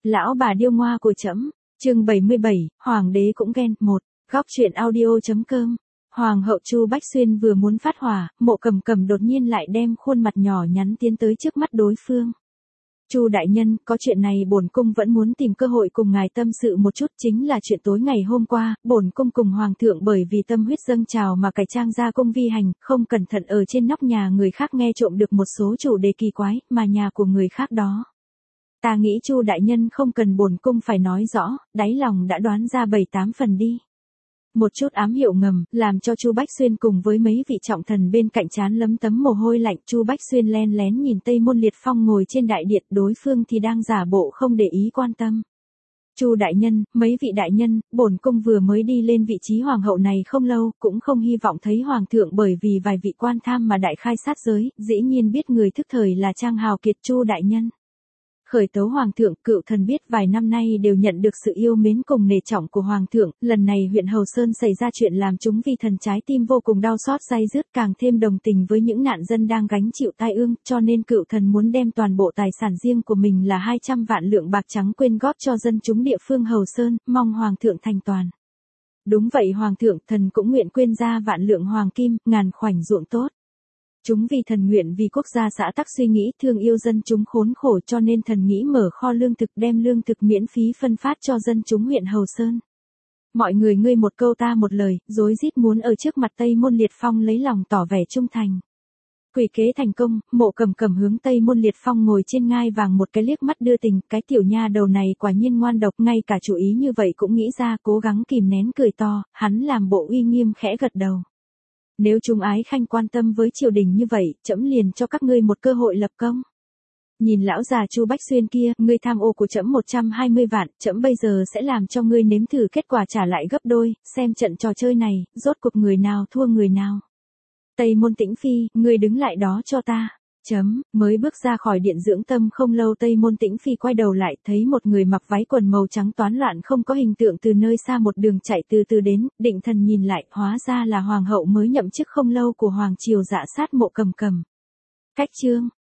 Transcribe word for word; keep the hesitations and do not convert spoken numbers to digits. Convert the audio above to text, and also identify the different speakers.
Speaker 1: Lão bà điêu ngoa của trẫm. Chương bảy mươi bảy, Hoàng đế cũng ghen. Một. Góc truyện audio.com. Hoàng hậu Chu Bách Xuyên vừa muốn phát hỏa, Mộ Cầm Cầm đột nhiên lại đem khuôn mặt nhỏ nhắn tiến tới trước mắt đối phương. Chu đại nhân, có chuyện này bổn cung vẫn muốn tìm cơ hội cùng ngài tâm sự một chút, chính là chuyện tối ngày hôm qua, bổn cung cùng hoàng thượng bởi vì tâm huyết dâng trào mà cải trang ra cung vi hành, không cẩn thận ở trên nóc nhà người khác nghe trộm được một số chủ đề kỳ quái, mà nhà của người khác đó. Ta nghĩ Chu đại nhân không cần bổn cung phải nói rõ, đáy lòng đã đoán ra bảy tám phần đi. Một chút ám hiệu ngầm, làm cho Chu Bách Xuyên cùng với mấy vị trọng thần bên cạnh trán lấm tấm mồ hôi lạnh. Chu Bách Xuyên len lén nhìn Tây Môn Liệt Phong ngồi trên đại điện, đối phương thì đang giả bộ không để ý quan tâm. Chu đại nhân, mấy vị đại nhân, bổn cung vừa mới đi lên vị trí hoàng hậu này không lâu, cũng không hy vọng thấy hoàng thượng bởi vì vài vị quan tham mà đại khai sát giới, dĩ nhiên biết người thức thời là Trang Hào Kiệt. Chu đại nhân. Khởi tấu hoàng thượng, cựu thần biết vài năm nay đều nhận được sự yêu mến cùng nể trọng của hoàng thượng, lần này huyện Hầu Sơn xảy ra chuyện làm chúng vi thần trái tim vô cùng đau xót day dứt, càng thêm đồng tình với những nạn dân đang gánh chịu tai ương, cho nên cựu thần muốn đem toàn bộ tài sản riêng của mình là hai trăm vạn lượng bạc trắng quyên góp cho dân chúng địa phương Hầu Sơn, mong hoàng thượng thành toàn. Đúng vậy hoàng thượng, thần cũng nguyện quyên ra vạn lượng hoàng kim, ngàn khoảnh ruộng tốt. Chúng vì thần nguyện vì quốc gia xã tắc suy nghĩ thương yêu dân chúng khốn khổ, cho nên thần nghĩ mở kho lương thực đem lương thực miễn phí phân phát cho dân chúng huyện Hầu Sơn. Mọi người ngươi một câu ta một lời, rối rít muốn ở trước mặt Tây Môn Liệt Phong lấy lòng tỏ vẻ trung thành. Quỷ kế thành công, Mộ Cầm Cầm hướng Tây Môn Liệt Phong ngồi trên ngai vàng một cái liếc mắt đưa tình, cái tiểu nha đầu này quả nhiên ngoan độc, ngay cả chủ ý như vậy cũng nghĩ ra, cố gắng kìm nén cười to, hắn làm bộ uy nghiêm khẽ gật đầu. Nếu chúng ái khanh quan tâm với triều đình như vậy, trẫm liền cho các ngươi một cơ hội lập công. Nhìn lão già Chu Bách Xuyên kia, ngươi tham ô của trẫm một trăm hai mươi vạn, trẫm bây giờ sẽ làm cho ngươi nếm thử kết quả trả lại gấp đôi, xem trận trò chơi này, rốt cuộc người nào thua người nào. Tây Môn Tĩnh Phi, ngươi đứng lại đó cho ta. Chấm, mới bước ra khỏi điện dưỡng tâm không lâu Tây Môn Tĩnh Phi quay đầu lại thấy một người mặc váy quần màu trắng toán loạn không có hình tượng từ nơi xa một đường chạy từ từ đến, định thần nhìn lại, hóa ra là hoàng hậu mới nhậm chức không lâu của hoàng triều Dạ Sát Mộ Cầm Cầm. Cách chương,